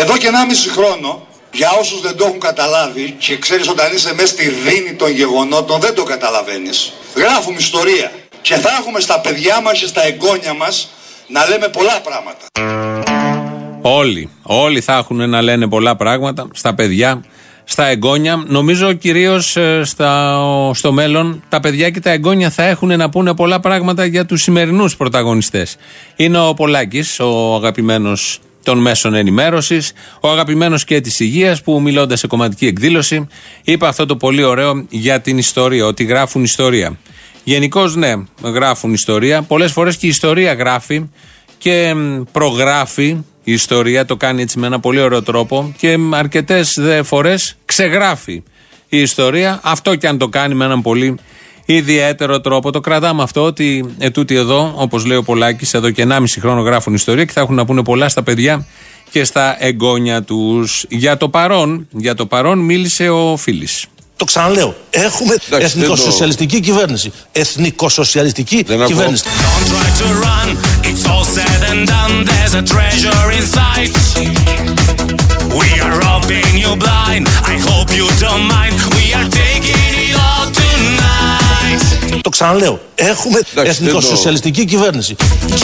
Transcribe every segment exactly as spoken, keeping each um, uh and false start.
Εδώ και ενάμιση χρόνο, για όσους δεν το έχουν καταλάβει και ξέρεις όταν είσαι μέσα στη δίνη των γεγονότων δεν το καταλαβαίνεις. Γράφουμε ιστορία και θα έχουμε στα παιδιά μας και στα εγγόνια μας να λέμε πολλά πράγματα. Όλοι, όλοι θα έχουν να λένε πολλά πράγματα στα παιδιά, στα εγγόνια. Νομίζω κυρίως στα, στο μέλλον τα παιδιά και τα εγγόνια θα έχουν να πούνε πολλά πράγματα για τους σημερινούς πρωταγωνιστές. Είναι ο Πολάκης, ο αγαπημένος των μέσων ενημέρωσης, ο αγαπημένος και της υγείας, που μιλώντας σε κομματική εκδήλωση είπε αυτό το πολύ ωραίο για την ιστορία, ότι γράφουν ιστορία. Γενικώς ναι, γράφουν ιστορία. Πολλές φορές και η ιστορία γράφει και προγράφει η ιστορία, το κάνει έτσι με ένα πολύ ωραίο τρόπο και αρκετές δε φορές ξεγράφει η ιστορία. Αυτό και αν το κάνει με έναν πολύ ιδιαίτερο τρόπο. Το κρατάμε αυτό, ότι ετούτοι εδώ, όπως λέει ο Πολάκης, εδώ και ενάμιση χρόνο γράφουν ιστορία και θα έχουν να πούνε πολλά στα παιδιά και στα εγγόνια τους. Για το παρόν, για το παρόν μίλησε ο Φίλης. Το ξαναλέω, έχουμε εθνικοσοσιαλιστική κυβέρνηση. Εθνικοσοσιαλιστική κυβέρνηση. Το ξαναλέω, έχουμε εθνικοσοσιαλιστική κυβέρνηση.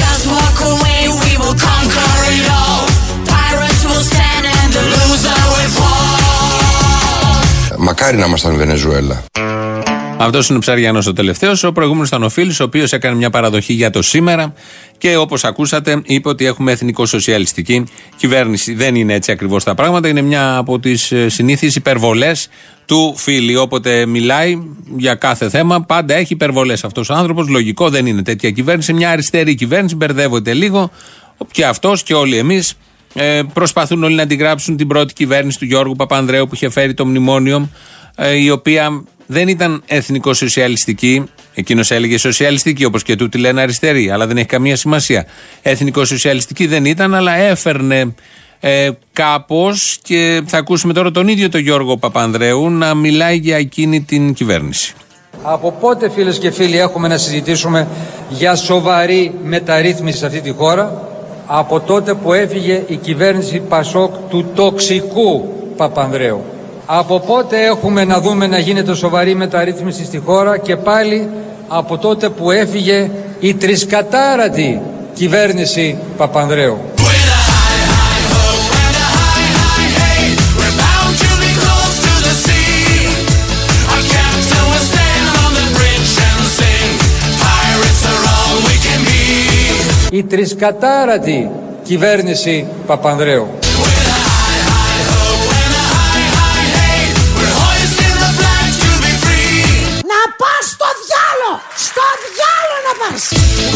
Μακάρι να ήμασταν Βενεζουέλα. Αυτός είναι ο Ψαριανός ο τελευταίος. Ο προηγούμενος ήταν ο Φίλης, ο οποίος έκανε μια παραδοχή για το σήμερα και όπως ακούσατε είπε ότι έχουμε εθνικοσοσιαλιστική κυβέρνηση. Δεν είναι έτσι ακριβώς τα πράγματα. Είναι μια από τις συνήθεις υπερβολές του Φίλη. Όποτε μιλάει για κάθε θέμα, πάντα έχει υπερβολές αυτός ο άνθρωπος. Λογικό, δεν είναι τέτοια κυβέρνηση. Μια αριστερή κυβέρνηση, μπερδεύονται λίγο. Και αυτός και όλοι εμείς. Ε, προσπαθούν όλοι να αντιγράψουν την πρώτη κυβέρνηση του Γιώργου Παπανδρέου που είχε φέρει το μνημόνιο, ε, η οποία δεν ήταν εθνικοσοσιαλιστική. Εκείνος έλεγε σοσιαλιστική, όπως και τούτοι λένε αριστερή, αλλά δεν έχει καμία σημασία. Εθνικοσοσιαλιστική δεν ήταν, αλλά έφερνε ε, κάπως, και θα ακούσουμε τώρα τον ίδιο τον Γιώργο Παπανδρέου να μιλάει για εκείνη την κυβέρνηση. Από πότε, φίλες και φίλοι, έχουμε να συζητήσουμε για σοβαρή μεταρρύθμιση σε αυτή τη χώρα? Από τότε που έφυγε η κυβέρνηση Πασόκ του τοξικού Παπανδρέου. Από πότε έχουμε να δούμε να γίνεται σοβαρή μεταρρύθμιση στη χώρα? Και πάλι από τότε που έφυγε η τρισκατάρατη κυβέρνηση Παπανδρέου. Η τρισκατάρατη κυβέρνηση Παπανδρέου. Να πας στο διάλο! Στο διάλο να πας!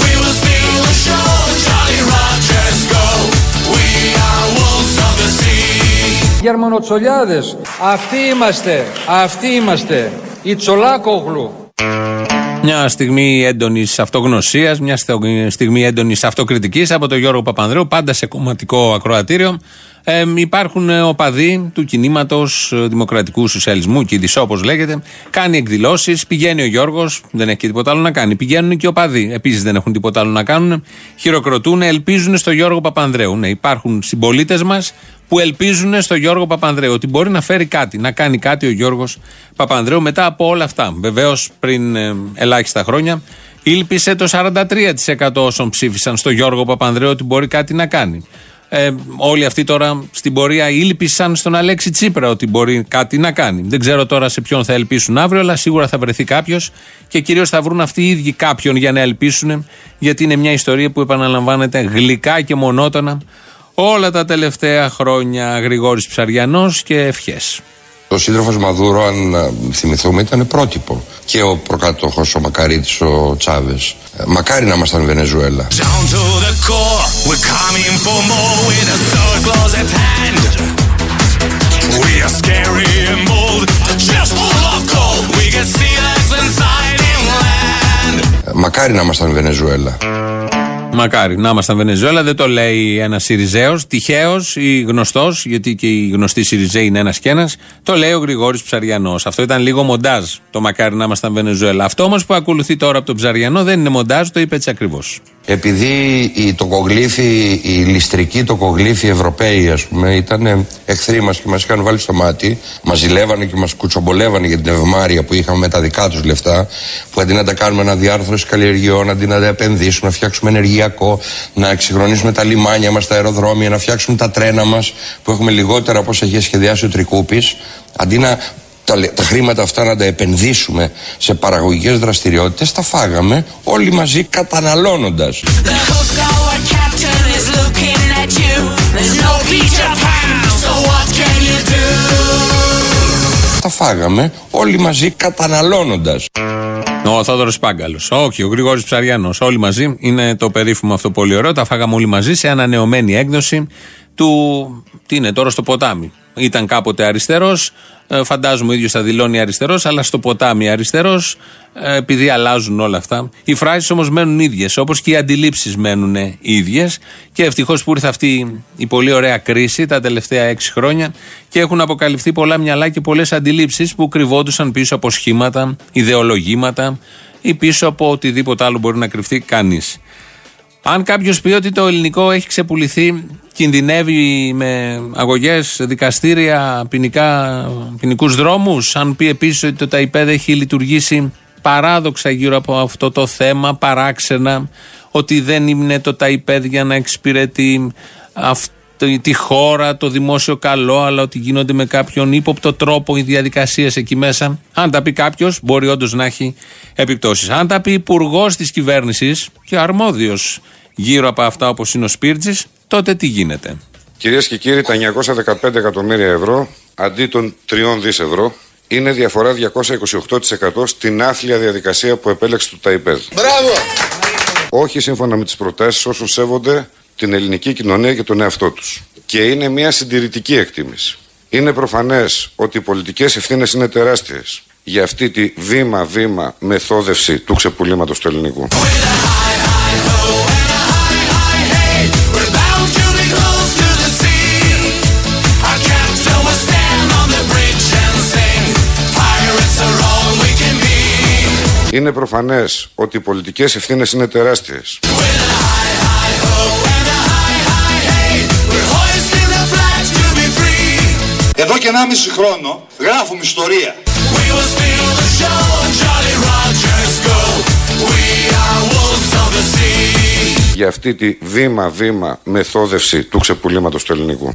Γερμανοτσολιάδες, αυτοί είμαστε, αυτοί είμαστε, οι Τσολάκογλου. Μια στιγμή έντονης αυτογνωσίας, μια στιγμή έντονης αυτοκριτικής από τον Γιώργο Παπανδρέου, πάντα σε κομματικό ακροατήριο. Ε, υπάρχουν οπαδοί του κινήματος δημοκρατικού σοσιαλισμού, ΚΙΔΙΣ όπως λέγεται, κάνει εκδηλώσεις, πηγαίνει ο Γιώργος, δεν έχει και τίποτα άλλο να κάνει. Πηγαίνουν και οπαδοί, επίσης δεν έχουν τίποτα άλλο να κάνουν, χειροκροτούν, ελπίζουν στο Γιώργο Παπανδρέου. Ναι, υπάρχουν συμπολίτες μας που ελπίζουν στο Γιώργο Παπανδρέου ότι μπορεί να φέρει κάτι, να κάνει κάτι ο Γιώργος Παπανδρέου μετά από όλα αυτά. Βεβαίως πριν ε, ελάχιστα χρόνια ήλπισε το σαράντα τρία τοις εκατό όσων ψήφισαν στο Γιώργο Παπανδρέου ότι μπορεί κάτι να κάνει. Ε, όλοι αυτοί τώρα στην πορεία ήλπισαν στον Αλέξη Τσίπρα ότι μπορεί κάτι να κάνει. Δεν ξέρω τώρα σε ποιον θα ελπίσουν αύριο, αλλά σίγουρα θα βρεθεί κάποιος και κυρίως θα βρουν αυτοί οι ίδιοι κάποιον για να ελπίσουν, γιατί είναι μια ιστορία που επαναλαμβάνεται γλυκά και μονότονα όλα τα τελευταία χρόνια. Γρηγόρης Ψαριανός και ευχές. Ο σύντροφος Μαδούρο, αν θυμηθούμε, ήταν πρότυπο. Και ο προκάτοχος, ο Μακαρίτης, ο Τσάβες. Μακάρι να ήμασταν Βενεζουέλα. Μακάρι να ήμασταν Βενεζουέλα. Μακάρι να ήμασταν Βενεζουέλα, δεν το λέει ένας Σιριζέος, τυχαίος ή γνωστός, γιατί και οι γνωστοί Σιριζέοι είναι ένας και ένας, το λέει ο Γρηγόρης Ψαριανός. Αυτό ήταν λίγο μοντάζ, το μακάρι να ήμασταν Βενεζουέλα. Αυτό όμως που ακολουθεί τώρα από τον Ψαριανό δεν είναι μοντάζ, το είπε έτσι ακριβώς. Επειδή οι τοκογλύφοι, οι ληστρικοί τοκογλύφοι Ευρωπαίοι, ας πούμε, ήταν εχθροί μας και μας είχαν βάλει στο μάτι, μας ζηλεύανε και μας κουτσομπολεύανε για την ευμάρεια που είχαμε με τα δικά τους λεφτά, που αντί να τα κάνουμε αναδιάρθρωση καλλιεργειών, αντί να τα επενδύσουμε, να φτιάξουμε ενεργειακό, να εξυγχρονίσουμε τα λιμάνια μας, τα αεροδρόμια, να φτιάξουμε τα τρένα μας που έχουμε λιγότερα από όσα είχε σχεδιάσει ο Τρικούπης, αντί να Τα, τα χρήματα αυτά να τα επενδύσουμε σε παραγωγικές δραστηριότητες, τα φάγαμε όλοι μαζί καταναλώνοντας. Τα φάγαμε όλοι μαζί καταναλώνοντας. Ο Θόδωρος Πάγκαλος, όχι ο Γρηγόρης Ψαριανός, όλοι μαζί, είναι το περίφημο αυτό πολύ ωραίο, τα φάγαμε όλοι μαζί σε ανανεωμένη έκδοση του, τι είναι τώρα, στο ποτάμι. Ήταν κάποτε αριστερός, φαντάζομαι ο ίδιος θα δηλώνει αριστερός, αλλά στο ποτάμι αριστερός, επειδή αλλάζουν όλα αυτά. Οι φράσεις όμως μένουν ίδιες, όπως και οι αντιλήψεις μένουν ίδιες, και ευτυχώς που ήρθε αυτή η πολύ ωραία κρίση τα τελευταία έξι χρόνια και έχουν αποκαλυφθεί πολλά μυαλά και πολλές αντιλήψεις που κρυβόντουσαν πίσω από σχήματα, ιδεολογήματα ή πίσω από οτιδήποτε άλλο μπορεί να κρυφτεί κανείς. Αν κάποιος πει ότι το ελληνικό έχει ξεπουληθεί, κινδυνεύει με αγωγές, δικαστήρια, ποινικούς δρόμους, αν πει επίσης ότι το ΤΑΙΠΕΔ έχει λειτουργήσει παράδοξα γύρω από αυτό το θέμα, παράξενα, ότι δεν είναι το ΤΑΙΠΕΔ για να εξυπηρετεί αυτό, τη χώρα, το δημόσιο καλό, αλλά ότι γίνονται με κάποιον ύποπτο τρόπο οι διαδικασίες εκεί μέσα. Αν τα πει κάποιος, μπορεί όντως να έχει επιπτώσεις. Αν τα πει υπουργός της κυβέρνησης και αρμόδιος γύρω από αυτά όπως είναι ο Σπίρτζης, τότε τι γίνεται? Κυρίες και κύριοι, τα εννιακόσια δεκαπέντε εκατομμύρια ευρώ αντί των τριών δισεκατομμύρια ευρώ είναι διαφορά διακόσια είκοσι οκτώ τοις εκατό στην άθλια διαδικασία που επέλεξε το ΤΑΙΠΕΔ. Μπράβο! Όχι σύμφωνα με τις προτάσεις όσων σέβονται την ελληνική κοινωνία και τον εαυτό τους. Και είναι μια συντηρητική εκτίμηση. Είναι προφανές ότι οι πολιτικές ευθύνες είναι τεράστιες για αυτή τη βήμα-βήμα μεθόδευση του ξεπουλήματος του ελληνικού. Είναι προφανές ότι οι πολιτικές ευθύνες είναι τεράστιες. Εδώ και ενάμιση χρόνο γράφουμε ιστορία. Για αυτή τη βήμα-βήμα μεθόδευση του ξεπουλήματος του ελληνικού.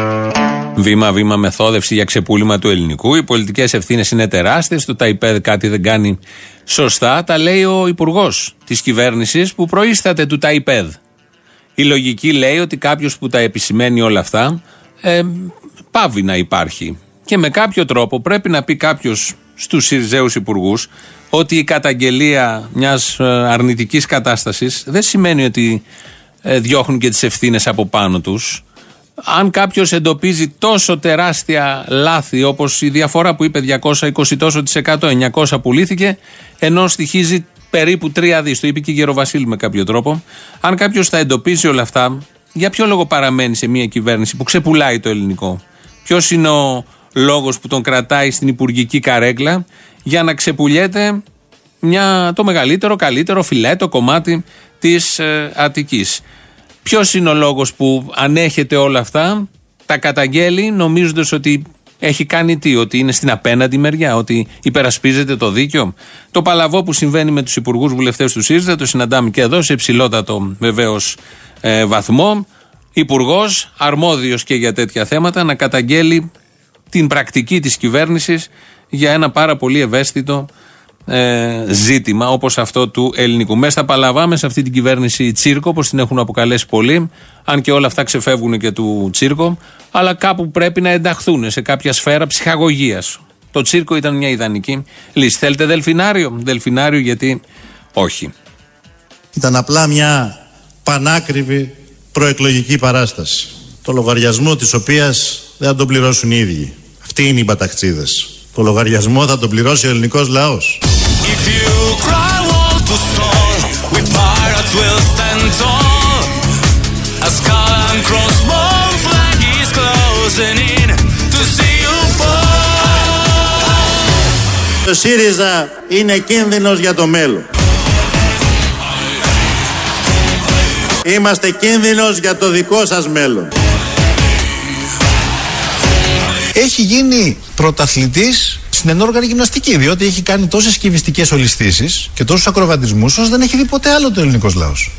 Βήμα-βήμα μεθόδευση για ξεπούλημα του ελληνικού. Οι πολιτικές ευθύνες είναι τεράστιες. Το ΤΑΙΠΕΔ κάτι δεν κάνει σωστά. Τα λέει ο υπουργός της κυβέρνησης που προείσταται του ΤΑΙΠΕΔ. Η λογική λέει ότι κάποιος που τα επισημαίνει όλα αυτά ε, πάβει να υπάρχει. Και με κάποιο τρόπο πρέπει να πει κάποιος στους Συριζέους υπουργούς ότι η καταγγελία μιας αρνητικής κατάστασης δεν σημαίνει ότι ε, διώχνουν και τις ευθύνες από πάνω τους. Αν κάποιος εντοπίζει τόσο τεράστια λάθη, όπως η διαφορά που είπε διακόσια είκοσι τόσο της εκατό, εννιακόσια πουλήθηκε, ενώ στοιχίζει περίπου τρία δις, το είπε και η Γεροβασίλη με κάποιο τρόπο. Αν κάποιος τα εντοπίζει όλα αυτά, για ποιο λόγο παραμένει σε μια κυβέρνηση που ξεπουλάει το ελληνικό? Ποιος είναι ο λόγος που τον κρατάει στην υπουργική καρέκλα για να ξεπουλιέται μια, το μεγαλύτερο, καλύτερο φιλέτο κομμάτι της ε, Αττικής? Ποιος είναι ο λόγος που ανέχεται όλα αυτά, τα καταγγέλει νομίζοντας ότι έχει κάνει τι, ότι είναι στην απέναντι μεριά, ότι υπερασπίζεται το δίκαιο? Το παλαβό που συμβαίνει με τους υπουργούς βουλευτές του ΣΥΡΙΖΑ το συναντάμε και εδώ σε υψηλότατο βεβαίως ε, βαθμό. Υπουργός αρμόδιος και για τέτοια θέματα να καταγγέλει την πρακτική της κυβέρνησης για ένα πάρα πολύ ευαίσθητο ε, ζήτημα όπως αυτό του ελληνικού. Μέσα στα παλαβά, μέσα σε αυτή την κυβέρνηση τσίρκο, όπως την έχουν αποκαλέσει πολλοί, αν και όλα αυτά ξεφεύγουν και του τσίρκο, αλλά κάπου πρέπει να ενταχθούν σε κάποια σφαίρα ψυχαγωγίας. Το τσίρκο ήταν μια ιδανική λύση. Θέλετε δελφινάριο? Δελφινάριο γιατί όχι. Ήταν απλά μια πανάκριβη προεκλογική παράσταση, το λογαριασμό της οποίας δεν θα τον πληρώσουν οι ίδιοι. Αυτοί είναι οι μπαταχτσίδες. Το λογαριασμό θα τον πληρώσει ο ελληνικός λαός. Το ΣΥΡΙΖΑ είναι κίνδυνος για το μέλλον. Είμαστε κίνδυνος για το δικό σας μέλλον. Έχει γίνει πρωταθλητής στην ενόργανη γυμναστική, διότι έχει κάνει τόσες κυβιστικές ολισθήσεις και τόσους ακροβατισμούς όσο δεν έχει δει ποτέ άλλο το ελληνικός λαός.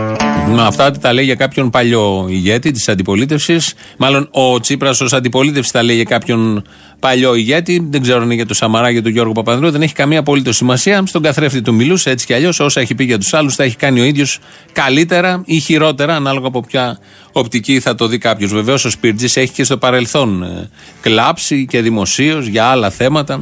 Να, αυτά τα λέει για κάποιον παλιό ηγέτη της αντιπολίτευσης. Μάλλον ο Τσίπρας ως αντιπολίτευση τα λέει για κάποιον παλιό ηγέτη. Δεν ξέρω αν είναι για τον Σαμαρά, για τον Γιώργο Παπανδρέου. Δεν έχει καμία απολύτως σημασία. Στον καθρέφτη του μιλούσε έτσι κι αλλιώς. Όσα έχει πει για τους άλλους τα έχει κάνει ο ίδιος καλύτερα ή χειρότερα, ανάλογα από ποια οπτική θα το δει κάποιος. Βεβαίως ο Σπίρτζης έχει και στο παρελθόν ε, κλάψει και δημοσίως για άλλα θέματα,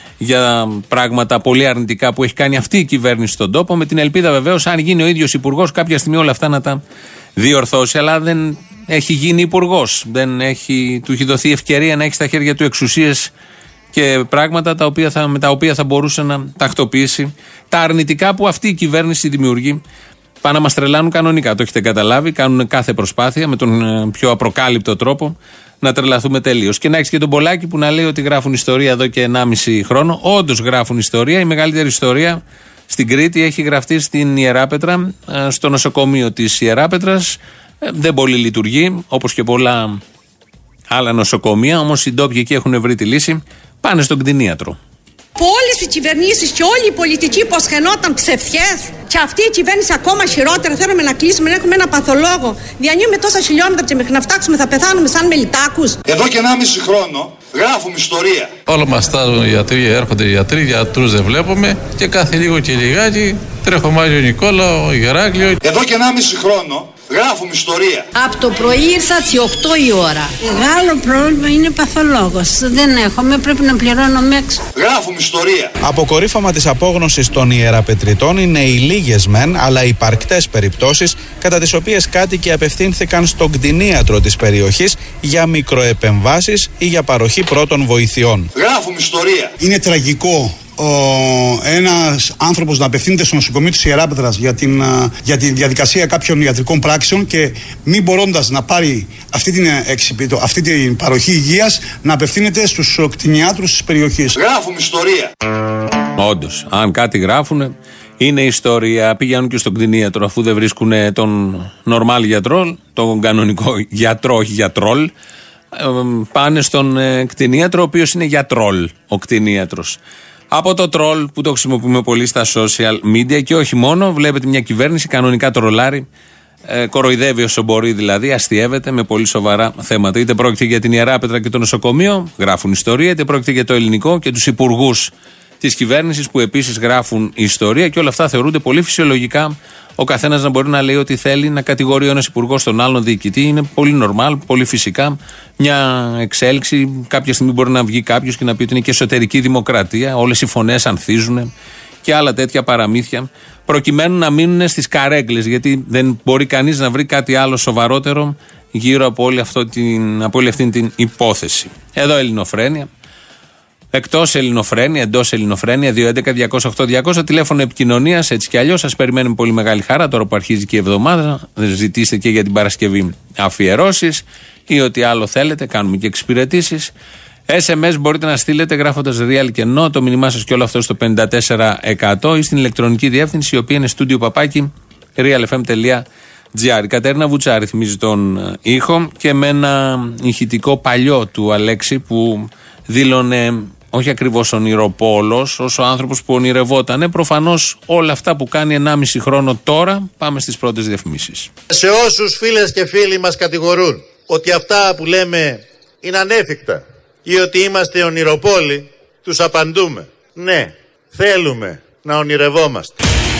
για πράγματα πολύ αρνητικά που έχει κάνει αυτή η κυβέρνηση στον τόπο, με την ελπίδα βεβαίως, αν γίνει ο ίδιος υπουργός, κάποια στιγμή όλα αυτά να τα διορθώσει. Αλλά δεν έχει γίνει υπουργός. Δεν έχει, του έχει δοθεί ευκαιρία να έχει στα χέρια του εξουσίες και πράγματα τα οποία θα, με τα οποία θα μπορούσε να τακτοποιήσει τα αρνητικά που αυτή η κυβέρνηση δημιουργεί. Πάνε να μας τρελάνουν κανονικά. Το έχετε καταλάβει. Κάνουν κάθε προσπάθεια με τον πιο απροκάλυπτο τρόπο να τρελαθούμε τελείως. Και να έχει και τον Πολάκη που να λέει ότι γράφουν ιστορία εδώ και ενάμιση χρόνο. Όντως γράφουν ιστορία. Η μεγαλύτερη ιστορία στην Κρήτη έχει γραφτεί στην Ιεράπετρα, στο νοσοκομείο της Ιεράπετρας. Δεν πολύ λειτουργεί, όπως και πολλά άλλα νοσοκομεία. Όμως οι ντόπιοι εκεί έχουν βρει τη λύση. Πάνε στον κτηνίατρο. Που όλες οι κυβερνήσεις και όλοι οι πολιτικοί υποσχενόταν ψευτιές, και αυτή η κυβέρνηση ακόμα χειρότερα. Θέλουμε να κλείσουμε, να έχουμε ένα παθολόγο. Διανύουμε τόσα χιλιόμετρα και μέχρι να φτάξουμε θα πεθάνουμε σαν μελιτάκους. Εδώ και ενάμιση χρόνο γράφουμε ιστορία. Όλα μας στάζουν οι γιατροί, έρχονται οι γιατροί, γιατρούς δεν βλέπουμε και κάθε λίγο και λιγάκι τρέχομάζει ο Νικόλα, ο Γεράκλειο. Εδώ και ενάμιση χρόνο γράφουμε ιστορία. Από το πρωί ήρθα τις οκτώ η ώρα. Μεγάλο πρόβλημα είναι παθολόγος. Δεν έχουμε, πρέπει να πληρώνουμε έξω. Γράφουμε ιστορία. Αποκορύφωμα της απόγνωσης των ιεραπετριτών είναι οι λίγες μεν, αλλά υπαρκτές περιπτώσεις κατά τις οποίες κάτοικοι απευθύνθηκαν στον κτηνίατρο της περιοχής για μικροεπεμβάσεις ή για παροχή πρώτων βοηθειών. Γράφουμε ιστορία. Είναι τραγικό ο, ένας άνθρωπος να απευθύνεται στο νοσοκομείο της Ιεράπετρας για την, για τη διαδικασία κάποιων ιατρικών πράξεων και μη μπορώντας να πάρει αυτή την, εξυπητο, αυτή την παροχή υγείας, να απευθύνεται στους κτηνιάτρους της περιοχής. Γράφουμε ιστορία. Όντως, αν κάτι γράφουνε, είναι ιστορία. Πηγαίνουν και στον κτηνίατρο, αφού δεν βρίσκουν τον νορμάλ γιατρό, τον κανονικό γιατρό, όχι γιατρόλ. Πάνε στον κτηνίατρο, ο οποίος είναι γιατρόλ, ο κτηνίατρος. Από το τρόλ που το χρησιμοποιούμε πολύ στα social media και όχι μόνο, βλέπετε μια κυβέρνηση κανονικά τρολάρει, ε, κοροϊδεύει όσο μπορεί δηλαδή, αστιεύεται με πολύ σοβαρά θέματα. Είτε πρόκειται για την Ιεράπετρα και το νοσοκομείο, γράφουν ιστορία, είτε πρόκειται για το ελληνικό και τους υπουργούς της κυβέρνησης που επίσης γράφουν ιστορία, και όλα αυτά θεωρούνται πολύ φυσιολογικά. Ο καθένας να μπορεί να λέει ό,τι θέλει, να κατηγορεί ένας υπουργός τον άλλον διοικητή. Είναι πολύ normal, πολύ φυσικά. Μια εξέλιξη. Κάποια στιγμή μπορεί να βγει κάποιος και να πει ότι είναι και εσωτερική δημοκρατία. Όλες οι φωνές ανθίζουν και άλλα τέτοια παραμύθια. Προκειμένου να μείνουν στις καρέγκλες. Γιατί δεν μπορεί κανείς να βρει κάτι άλλο σοβαρότερο γύρω από όλη, αυτό την, από όλη αυτή την υπόθεση. Εδώ Ελληνοφρένεια. Εκτός Ελληνοφρένεια, εντός Ελληνοφρένεια, δύο έντεκα διακόσια οκτώ διακόσια, τηλέφωνο επικοινωνίας, έτσι κι αλλιώς. Σας περιμένουμε πολύ μεγάλη χαρά τώρα που αρχίζει και η εβδομάδα. Ζητήστε και για την Παρασκευή αφιερώσεις ή ό,τι άλλο θέλετε. Κάνουμε και εξυπηρετήσεις. ες εμ ες μπορείτε να στείλετε γράφοντας real και no το μήνυμά σας και όλο αυτό στο πενήντα τέσσερα εκατό ή στην ηλεκτρονική διεύθυνση, η οποία είναι studio παπάκι realfm.gr. Η Κατερίνα Βουτσά ρυθμίζει τον ήχο και με ένα ηχητικό παλιό του Αλέξη που δήλωνε όχι ακριβώς ονειροπόλος, όσο άνθρωπος που ονειρευότανε. Προφανώς όλα αυτά που κάνει ενάμιση χρόνο τώρα. Πάμε στις πρώτες διαφημίσεις. Σε όσους φίλες και φίλοι μας κατηγορούν ότι αυτά που λέμε είναι ανέφικτα ή ότι είμαστε ονειροπόλοι, τους απαντούμε: ναι, θέλουμε να ονειρευόμαστε.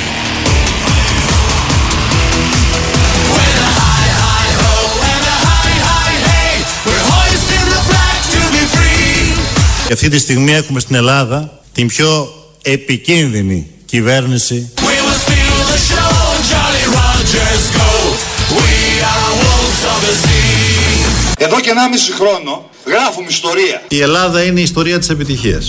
Και αυτή τη στιγμή έχουμε στην Ελλάδα την πιο επικίνδυνη κυβέρνηση. Εδώ και ενάμιση χρόνο γράφουμε ιστορία. Η Ελλάδα είναι η ιστορία της επιτυχίας.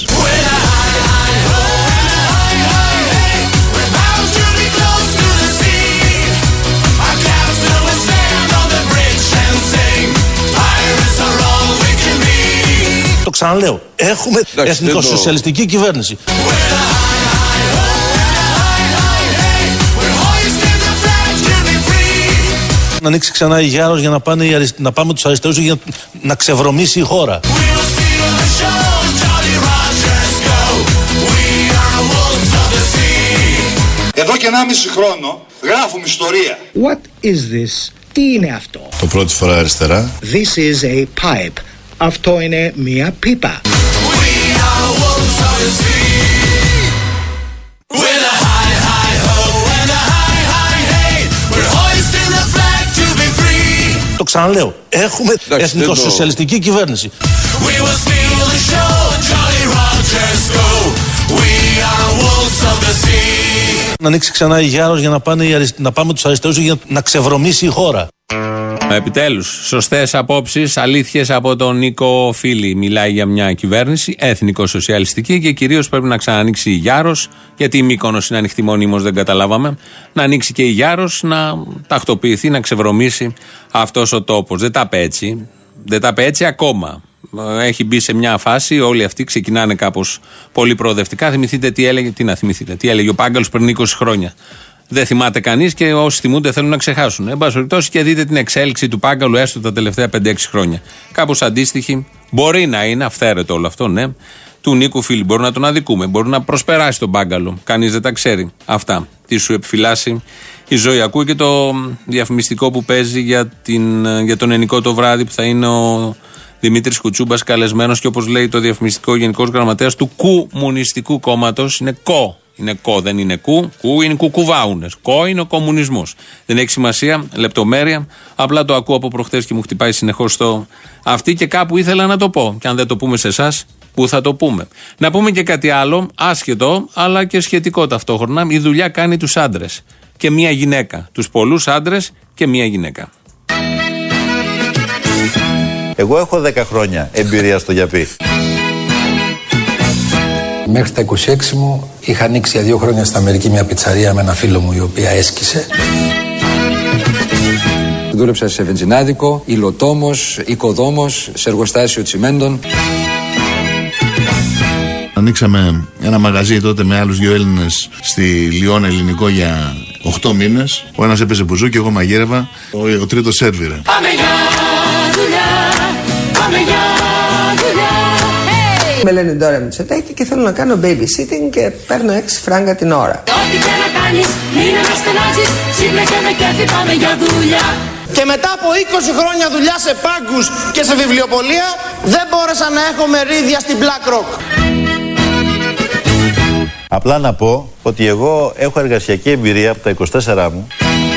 Το ξαναλέω, έχουμε εθνικοσοσιαλιστική κυβέρνηση. Να ανοίξει ξανά η Γιάρος για να, πάνε οι αρισ... να πάμε τους αριστερούς για να ξεβρωμίσει η χώρα. Εδώ και ενάμιση χρόνο γράφουμε ιστορία. What is this? Τι είναι αυτό? Το πρώτη φορά αριστερά. This is a pipe. Αυτό είναι μία πίπα. Το ξαναλέω, έχουμε εθνικοσοσιαλιστική κυβέρνηση. Να ανοίξει ξανά η Γιάρος για να, πάνε οι αρισ... να πάμε τους αριστερούς για να ξεβρωμίσει η χώρα. Επιτέλους, σωστές απόψεις, αλήθειες από τον Νίκο Φίλη. Μιλάει για μια κυβέρνηση εθνικοσοσιαλιστική και κυρίως πρέπει να ξανανοίξει η Γιάρος, γιατί η Μύκονος είναι ανοιχτή μονίμως, δεν καταλάβαμε. Να ανοίξει και η Γιάρος, να τακτοποιηθεί, να ξεβρωμίσει αυτός ο τόπος. Δεν τα πέτσι, δεν τα πέτσι ακόμα. Έχει μπει σε μια φάση, όλοι αυτοί ξεκινάνε κάπως πολύ προοδευτικά. Θυμηθείτε τι έλεγε, τι να θυμηθείτε, τι έλεγε ο Πάγκαλος πριν είκοσι χρόνια. Δεν θυμάται κανείς και όσοι θυμούνται θέλουν να ξεχάσουν. Εν πάση περιπτώσει, και δείτε την εξέλιξη του Πάγκαλου έστω τα τελευταία πέντε έξι χρόνια. Κάπως αντίστοιχη μπορεί να είναι, αυθαίρετο όλο αυτό, ναι, του Νίκου Φίλη. Μπορεί να τον αδικούμε, μπορεί να προσπεράσει τον Πάγκαλο. Κανείς δεν τα ξέρει αυτά. Τι σου επιφυλάσσει η ζωή. Ακούει και το διαφημιστικό που παίζει για, την, για τον Ενικό το βράδυ που θα είναι ο Δημήτρης Κουτσούμπας καλεσμένος και όπως λέει το διαφημιστικό γενικός γραμματέας του Κομμουνιστικού Κόμματος. Είναι κο. Είναι κο, δεν είναι κου. Κου είναι κουκουβάουνες. Κο είναι ο κομμουνισμός. Δεν έχει σημασία, λεπτομέρεια. Απλά το ακούω από προχτές και μου χτυπάει συνεχώς το αυτή και κάπου ήθελα να το πω. Και αν δεν το πούμε σε εσάς, πού θα το πούμε. Να πούμε και κάτι άλλο, άσχετο, αλλά και σχετικό ταυτόχρονα. Η δουλειά κάνει τους άντρες και μία γυναίκα. Τους πολλούς άντρες και μία γυναίκα. Εγώ έχω δέκα χρόνια εμπειρία στο γιαπί. Μέχρι τα είκοσι έξι μου είχα ανοίξει για δύο χρόνια στην Αμερική μια πιτσαρία με ένα φίλο μου η οποία έσκησε. Δούλεψα σε βενζινάδικο, υλοτόμος, οικοδόμος, σε εργοστάσιο τσιμέντων. Ανοίξαμε ένα μαγαζί τότε με άλλους δύο Έλληνες στη Λιόν ελληνικό για οκτώ μήνες. Ο ένας έπαιζε μπουζούκι, εγώ μαγείρευα, ο, ο τρίτος σέρβιρε. Πάμε για δουλειά, πάμε για δουλειά. Hey! Με λένε Ντόρα Μητσοτάκη και θέλω να κάνω babysitting και παίρνω έξι φράγκα την ώρα. Ό,τι και να κάνεις, μην αναστενάζεις, σύμπλε και με κέφι πάμε για δουλειά. Και μετά από είκοσι χρόνια δουλειά σε πάγκους και σε βιβλιοπωλεία δεν μπόρεσα να έχω μερίδια στην BlackRock. Απλά να πω ότι εγώ έχω εργασιακή εμπειρία από τα είκοσι τέσσερα μου.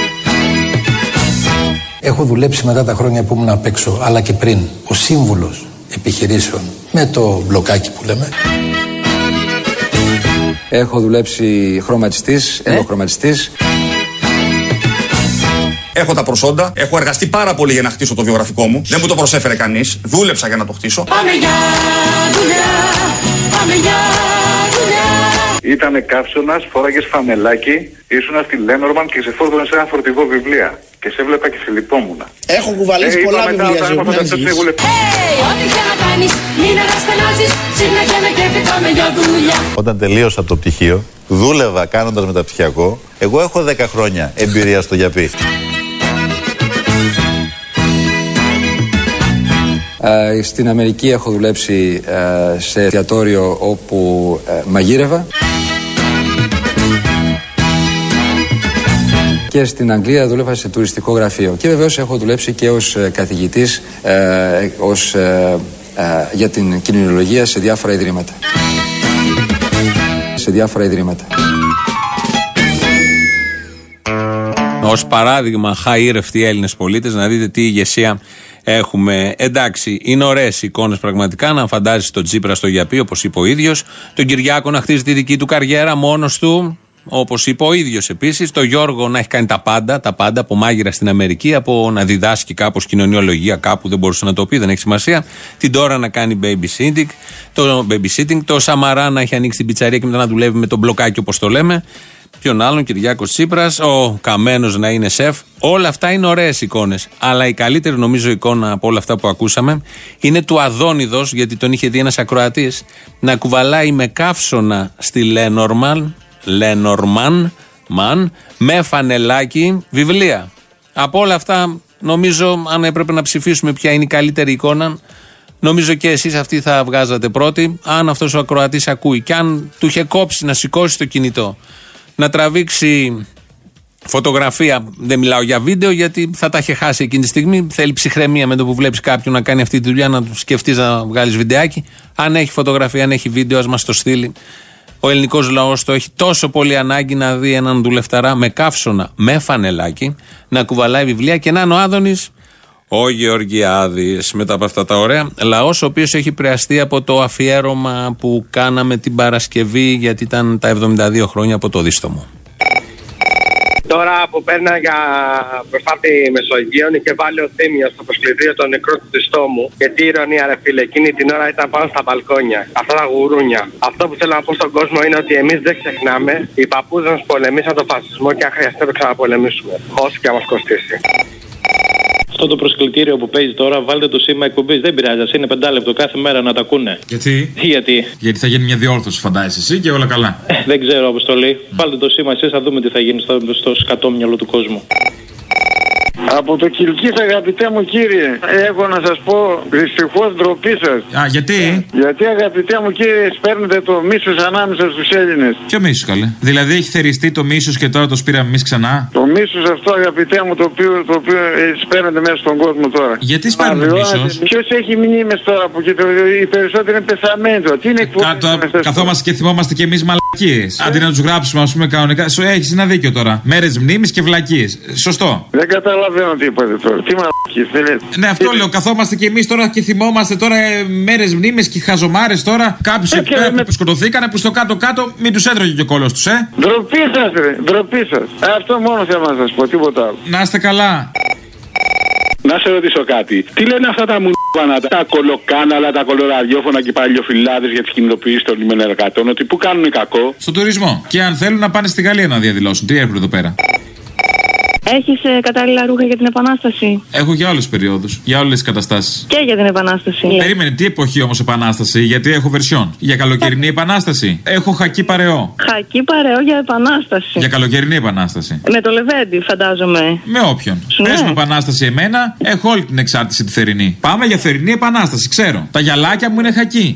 Έχω δουλέψει μετά τα χρόνια που ήμουν απ' έξω, αλλά και πριν, ο σύμβουλος επιχειρήσεων με το μπλοκάκι που λέμε. Έχω δουλέψει χρωματιστής, ε? ενδοχρωματιστής. Έχω τα προσόντα, έχω εργαστεί πάρα πολύ για να χτίσω το βιογραφικό μου. Δεν μου το προσέφερε κανείς, δούλεψα για να το χτίσω. Πάμε για δουλειά, πάμε για δουλειά. Ήτανε καύσωνας, φόραγες φανελάκι, ήσουνα στη Λένορμαν και σε φόρτωνε σε ένα φορτηγό βιβλία. Και σε έβλεπα και σε λυπόμουνα. Έχω κουβαλήσει ε, πολλά βιβλία ζωή μου. Ό,τι και να κάνεις, μην αναστενάζεις, σύμπλε και με κέφι πάμε για δουλειά. Όταν τελείωσα το πτυχίο, δούλευα κάνοντας μεταπτυχιακό. Εγώ έχω δέκα χρόνια εμπειρία στο γιαπί. Ε, στην Αμερική έχω δουλέψει ε, σε εστιατόριο όπου ε, μαγείρευα. Και στην Αγγλία δούλευα σε τουριστικό γραφείο. Και βεβαίως έχω δουλέψει και ως ε, καθηγητής ε, ως, ε, ε, για την κοινωνιολογία σε διάφορα ιδρύματα. Σε διάφορα ιδρύματα. Ως παράδειγμα, χαΐρευτοι Έλληνες πολίτες, να δείτε τι ηγεσία έχουμε. Εντάξει, είναι ωραίες εικόνες πραγματικά να φαντάζεις τον Τσίπρα στο γιαπί, όπως είπε ο ίδιος, τον Κυριάκο να χτίζει τη δική του καριέρα μόνος του, όπως είπε ο ίδιος επίσης, τον Γιώργο να έχει κάνει τα πάντα, τα πάντα από μάγειρα στην Αμερική, από να διδάσκει κάπως κοινωνιολογία κάπου, δεν μπορούσε να το πει, δεν έχει σημασία. Την Τώρα να κάνει babysitting, το babysitting, το Σαμαρά να έχει ανοίξει την πιτσαρία και μετά να δουλεύει με τον μπλοκάκι όπως το λέμε. Ποιον άλλον, Κυριάκος Τσίπρας, ο Καμένος να είναι σεφ. Όλα αυτά είναι ωραίες εικόνες. Αλλά η καλύτερη νομίζω εικόνα από όλα αυτά που ακούσαμε είναι του Αδόνιδος, γιατί τον είχε δει ένας ακροατής, να κουβαλάει με καύσωνα στη Λένορμαν, Λένορμαν, μαν, με φανελάκι βιβλία. Από όλα αυτά, νομίζω, αν έπρεπε να ψηφίσουμε ποια είναι η καλύτερη εικόνα, νομίζω και εσείς αυτοί θα βγάζατε πρώτοι. Αν αυτός ο ακροατής ακούει και αν του είχε κόψει να σηκώσει το κινητό, να τραβήξει φωτογραφία, δεν μιλάω για βίντεο γιατί θα τα είχε χάσει εκείνη τη στιγμή. Θέλει ψυχραιμία με το που βλέπεις κάποιον να κάνει αυτή τη δουλειά, να του σκεφτείς να βγάλεις βιντεάκι. Αν έχει φωτογραφία, αν έχει βίντεο, ας μας το στείλει. Ο ελληνικός λαός το έχει τόσο πολύ ανάγκη να δει έναν δουλευταρά με καύσωνα, με φανελάκι, να κουβαλάει βιβλία και να είναι ο Άδωνης, ο Γεωργιάδης, μετά από αυτά τα ωραία. Λαός ο οποίος έχει επηρεαστεί από το αφιέρωμα που κάναμε την Παρασκευή, γιατί ήταν τα εβδομήντα δύο χρόνια από το δίστομο. Τώρα που παίρνα για μπροστά από τη Μεσογείων και βάλει ο Θήμιος στο προσκλητήριο των νεκρών του Διστόμου. Και τι ηρωνία, ρε φίλε, εκείνη την ώρα ήταν πάνω στα μπαλκόνια. Αυτά τα γουρούνια. Αυτό που θέλω να πω στον κόσμο είναι ότι εμείς δεν ξεχνάμε. Οι παππούδες μας πολεμήσαν τον φασισμό και αν χρειαστεί να ξαναπολεμήσουμε. Όσο και να μας κοστίσει. Αυτό το προσκλητήριο που παίζει τώρα, βάλτε το σήμα εκπομπής. Δεν πειράζει, ας είναι πεντάλεπτο κάθε μέρα να τα ακούνε. Γιατί? Γιατί? Γιατί θα γίνει μια διόρθωση, φαντάζεσαι εσύ και όλα καλά. Ε, δεν ξέρω, Αποστολή. Mm. Βάλτε το σήμα εσείς, θα δούμε τι θα γίνει στο, στο σκατόμυαλο του κόσμου. Από το Κιλκής, αγαπητέ μου κύριε, έχω να σας πω δυστυχώς ντροπή σας. Α, γιατί? Γιατί, αγαπητέ μου κύριε, σπέρνετε το μίσος ανάμεσα στους Έλληνες. Ποιο μίσος, καλέ? Δηλαδή έχει θεριστεί το μίσος και τώρα το σπήραμε εμείς ξανά. Το μίσος αυτό, αγαπητέ μου, το οποίο, το οποίο σπέρνετε μέσα στον κόσμο τώρα. Γιατί σπέρνετε μίσος? Ποιος έχει μνήμες τώρα που και το, οι περισσότεροι είναι πεθαμένοι τώρα. Τι είναι εκπομπή? Καθόμαστε και θυμόμαστε κι εμείς μαλακίες. Αντί να τους γράψουμε, ας πούμε, κανονικά. Έχεις ένα δίκιο τώρα. Μέρες μνήμης και βλακίες. Σωστό. Δεν καταλαβαίνω τι είπατε τώρα. Τι μαλακίες θέλετε? Ναι, αυτό λέω. Καθόμαστε κι εμείς τώρα και θυμόμαστε τώρα ε, μέρες μνήμες και χαζομάρες τώρα. Κάποιους εκεί πέρα που σκοτωθήκανε που στο κάτω-κάτω μην τους έτρωγε και ο κόλος τους, ε. Ντροπή σας, ρε. Ντροπή σας. Αυτό μόνο θέλω να σας πω. Τίποτα άλλο. Να είστε καλά. Να σε ρωτήσω κάτι. Τι λένε αυτά τα μουνάνα, τα κολοκάναλα, τα κολοραδιόφωνα και παλιοφυλάδες για τις κινητοποιήσεις των λιμενεργατών, ότι που κάνουν κακό? Στον τουρισμό. Και αν θέλουν να πάνε στη Γαλλία να διαδηλώσουν. Τι έρχονται εδώ πέρα? Έχεις ε, κατάλληλα ρούχα για την Επανάσταση? Έχω για όλες τις περιόδους, για όλες τις καταστάσεις. Και για την Επανάσταση. Περίμενε, τι εποχή όμως Επανάσταση, γιατί έχω βερσιόν. Για καλοκαιρινή Επανάσταση. Έχω χακί παρεό. Χακί παρεό για Επανάσταση. Για καλοκαιρινή Επανάσταση. Με το Λεβέντι, φαντάζομαι. Με όποιον. Ναι. Πες με Επανάσταση εμένα, έχω όλη την εξάρτηση τη θερινή. Πάμε για θερινή Επανάσταση, ξέρω. Τα γυαλάκια μου είναι χακί.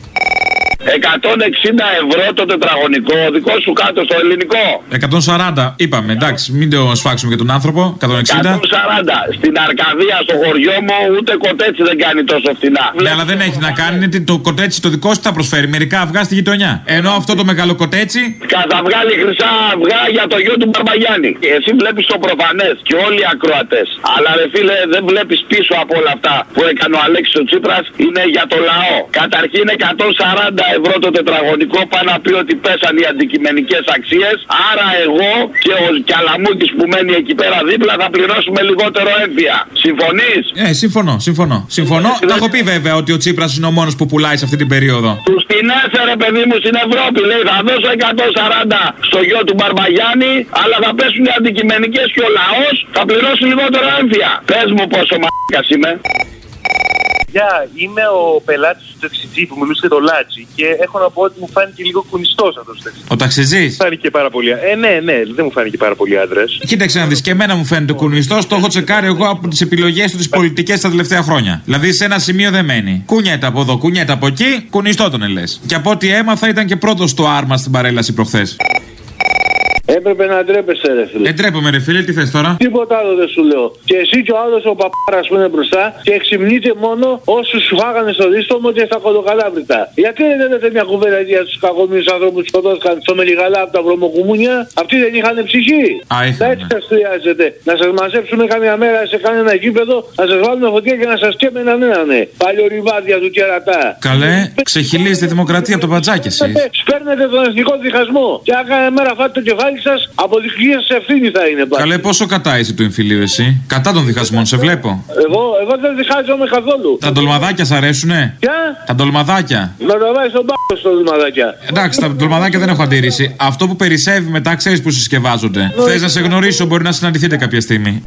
εκατόν εξήντα ευρώ το τετραγωνικό, δικό σου κάτω στο ελληνικό. εκατόν σαράντα, είπαμε, εντάξει, μην το σφάξουμε για τον άνθρωπο. εκατόν εξήντα. εκατόν σαράντα. Στην Αρκαδία, στο χωριό μου, ούτε κοτέτσι δεν κάνει τόσο φτηνά. Ναι, αλλά δεν έχει να κάνει, είναι το κοτέτσι το δικό σου θα προσφέρει. Μερικά αυγά στη γειτονιά. Ενώ αυτό το μεγάλο κοτέτσι. Θα βγάλει χρυσά αυγά για το γιο του Μπαρμπαγιάννη. Και εσύ βλέπεις το προφανές και όλοι οι ακροατές. Αλλά ρε φίλε, δεν βλέπεις πίσω από όλα αυτά που έκανε ο Αλέξης ο Τσίπρας, είναι για το λαό. Καταρχήν εκατόν σαράντα ευρώ το τετραγωνικό, πάει να πει ότι πέσαν οι αντικειμενικές αξίες. Άρα εγώ και ο Κιαλαμούκης που μένει εκεί πέρα δίπλα θα πληρώσουμε λιγότερο έμφυα. Συμφωνείς? Ε, συμφωνώ, συμφωνώ. Συμφωνώ. Τα έχω πει βέβαια ότι ο Τσίπρας είναι ο μόνος που πουλάει σε αυτή την περίοδο. Τους τεινέσαι ρε παιδί μου στην Ευρώπη. Λέει θα δώσω εκατόν σαράντα στο γιο του Μπαρμπαγιάννη, αλλά θα πέσουν οι αντικειμενικές και ο λαός θα πληρώσει λιγότερο έμφυα. Πες μου πόσο μ***κας είμαι. Γεια, είμαι ο πελάτης του ταξιτζή που μιλούσε για το Λάτσι και έχω να πω ότι μου φάνηκε λίγο κουνιστός αυτός ο ταξιτζής. Ο ταξιτζής? Φάνηκε πάρα πολύ. Ε, ναι, ναι, δεν μου φάνηκε πάρα πολύ άντρας. Κοίταξε να δεις, και εμένα μου φαίνεται κουνιστός. Το έχω τσεκάρει εγώ από τις επιλογές του τις πολιτικές τα τελευταία χρόνια. Δηλαδή σε ένα σημείο δεν μένει. Κουνιέται από εδώ, κουνιέται από εκεί, κουνιστό τον λες. Και από ό,τι έμαθα ήταν και πρώτος στο άρμα στην παρέλαση προχθές. Έπρεπε να ντρέπεσαι, ρε φίλε. Δεν ντρέπομαι, ρε φίλε, τι θες τώρα? Τίποτα άλλο δεν σου λέω. Και εσύ και ο άλλος ο παπάρας που είναι μπροστά και εξυμνείτε μόνο όσους σου φάγανε στο δίστομο και στα κολοκαλάβρητα. Γιατί δεν λέτε μια κουβέντα για τους κακομοίρους ανθρώπους που σκοτώθηκαν στο Μελιγαλά από τα βρωμοκουμούνια? Αυτοί δεν είχαν ψυχή. Α, έτσι σας χρειάζεται. Να σας μαζέψουμε καμιά μέρα σε κανένα γήπεδο, να σας βάλουμε φωτιά και να σας καίμεναν έναν. Παλιορυβάδια του κερατά. Καλέ, ξεχυλίζετε τη δημοκρατία από το πατζάκι εσείς. Σπέρνετε τον εθνικό διχασμό. Και αν κάθε μέρα φάτε το κεφάλι σας, από δική σας ευθύνη θα είναι πάλι. Καλέ, πόσο κατά είσαι του εμφυλίου εσύ? Κατά των διχασμών, σε βλέπω. Εγώ, εγώ δεν διχάζομαι καθόλου. Τα ντολμαδάκια σ' αρέσουνε? Ποια? Τα ντολμαδάκια. Να τα βάζει στον πάγο στο ντολμαδάκια. Εντάξει, τα ντολμαδάκια δεν έχω αντίρρηση. Αυτό που περισσεύει μετά ξέρεις που συσκευάζονται. Θες να σε γνωρίσω, μπορεί να συναντηθείτε κάποια στιγμή.